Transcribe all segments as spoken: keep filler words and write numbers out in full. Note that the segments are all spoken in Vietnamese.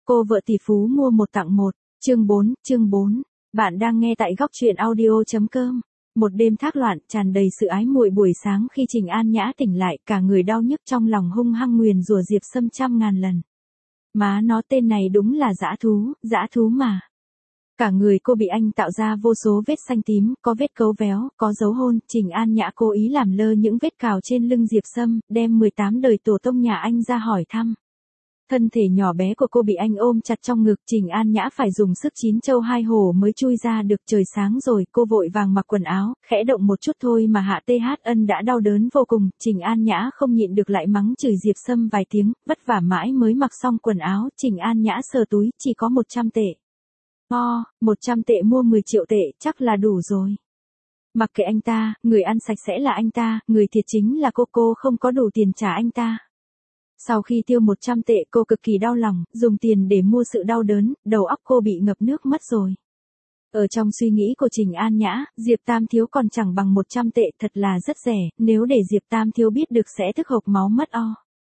Cô vợ tỷ phú mua một tặng một, chương bốn, chương bốn. Bạn đang nghe tại góc truyện audio.com. Một đêm thác loạn, tràn đầy sự ái muội buổi sáng khi Trình An Nhã tỉnh lại, cả người đau nhức trong lòng hung hăng nguyền rủa Diệp Sâm trăm ngàn lần. Má nó, tên này đúng là dã thú, dã thú mà. Cả người cô bị anh tạo ra vô số vết xanh tím, có vết cấu véo, có dấu hôn. Trình An Nhã cố ý làm lơ những vết cào trên lưng Diệp Sâm, đem mười tám đời tổ tông nhà anh ra hỏi thăm. Thân thể nhỏ bé của cô bị anh ôm chặt trong ngực, Trình An Nhã phải dùng sức chín châu hai hổ mới chui ra được. Trời sáng rồi, cô vội vàng mặc quần áo, khẽ động một chút thôi mà Hạ Tê Hát Ân đã đau đớn vô cùng. Trình An Nhã không nhịn được lại mắng chửi Diệp Sâm vài tiếng, vất vả mãi mới mặc xong quần áo. Trình An Nhã sờ túi, chỉ có một trăm tệ. O, một trăm tệ mua mười triệu tệ, chắc là đủ rồi. Mặc kệ anh ta, người ăn sạch sẽ là anh ta, người thiệt chính là cô, cô không có đủ tiền trả anh ta. Sau khi tiêu một trăm tệ, cô cực kỳ đau lòng, dùng tiền để mua sự đau đớn, đầu óc cô bị ngập nước mất rồi. Ở trong suy nghĩ của Trình An Nhã, Diệp Tam Thiếu còn chẳng bằng một trăm tệ, thật là rất rẻ, nếu để Diệp Tam Thiếu biết được sẽ tức hộc máu mất o.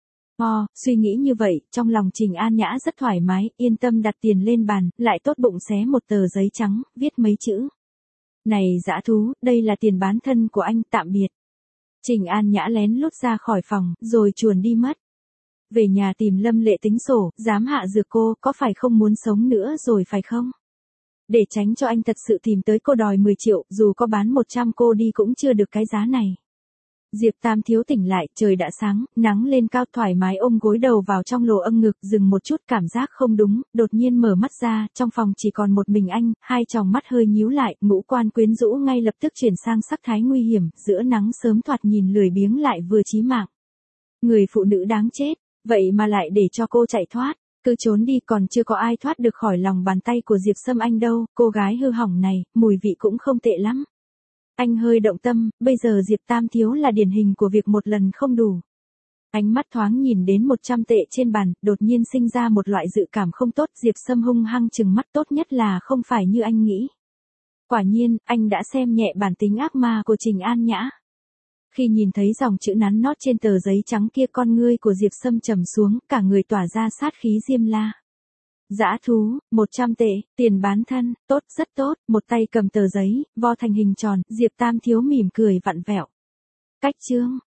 O, suy nghĩ như vậy, trong lòng Trình An Nhã rất thoải mái, yên tâm đặt tiền lên bàn, lại tốt bụng xé một tờ giấy trắng, viết mấy chữ. Này dã thú, đây là tiền bán thân của anh, tạm biệt. Trình An Nhã lén lút ra khỏi phòng, rồi chuồn đi mất. Về nhà tìm Lâm Lệ tính sổ, dám hạ dược cô, có phải không muốn sống nữa rồi phải không? Để tránh cho anh thật sự tìm tới cô đòi mười triệu, dù có bán một trăm cô đi cũng chưa được cái giá này. Diệp Tam Thiếu tỉnh lại, trời đã sáng, nắng lên cao, thoải mái ôm gối đầu vào trong lồ âng ngực, dừng một chút cảm giác không đúng, đột nhiên mở mắt ra, trong phòng chỉ còn một mình anh, hai tròng mắt hơi nhíu lại, ngũ quan quyến rũ ngay lập tức chuyển sang sắc thái nguy hiểm, giữa nắng sớm thoạt nhìn lười biếng lại vừa chí mạng. Người phụ nữ đáng chết, vậy mà lại để cho cô chạy thoát, cứ trốn đi, còn chưa có ai thoát được khỏi lòng bàn tay của Diệp Sâm anh đâu, cô gái hư hỏng này, mùi vị cũng không tệ lắm. Anh hơi động tâm, bây giờ Diệp Tam Thiếu là điển hình của việc một lần không đủ. Ánh mắt thoáng nhìn đến một trăm tệ trên bàn, đột nhiên sinh ra một loại dự cảm không tốt. Diệp Sâm hung hăng trừng mắt, tốt nhất là không phải như anh nghĩ. Quả nhiên, anh đã xem nhẹ bản tính ác ma của Trình An Nhã. Khi nhìn thấy dòng chữ nắn nót trên tờ giấy trắng kia, con ngươi của Diệp Sâm trầm xuống, cả người tỏa ra sát khí diêm la. Dã thú, một trăm tệ, tiền bán thân, tốt, rất tốt, một tay cầm tờ giấy, vo thành hình tròn, Diệp Tam Thiếu mỉm cười vặn vẹo. Cách chương,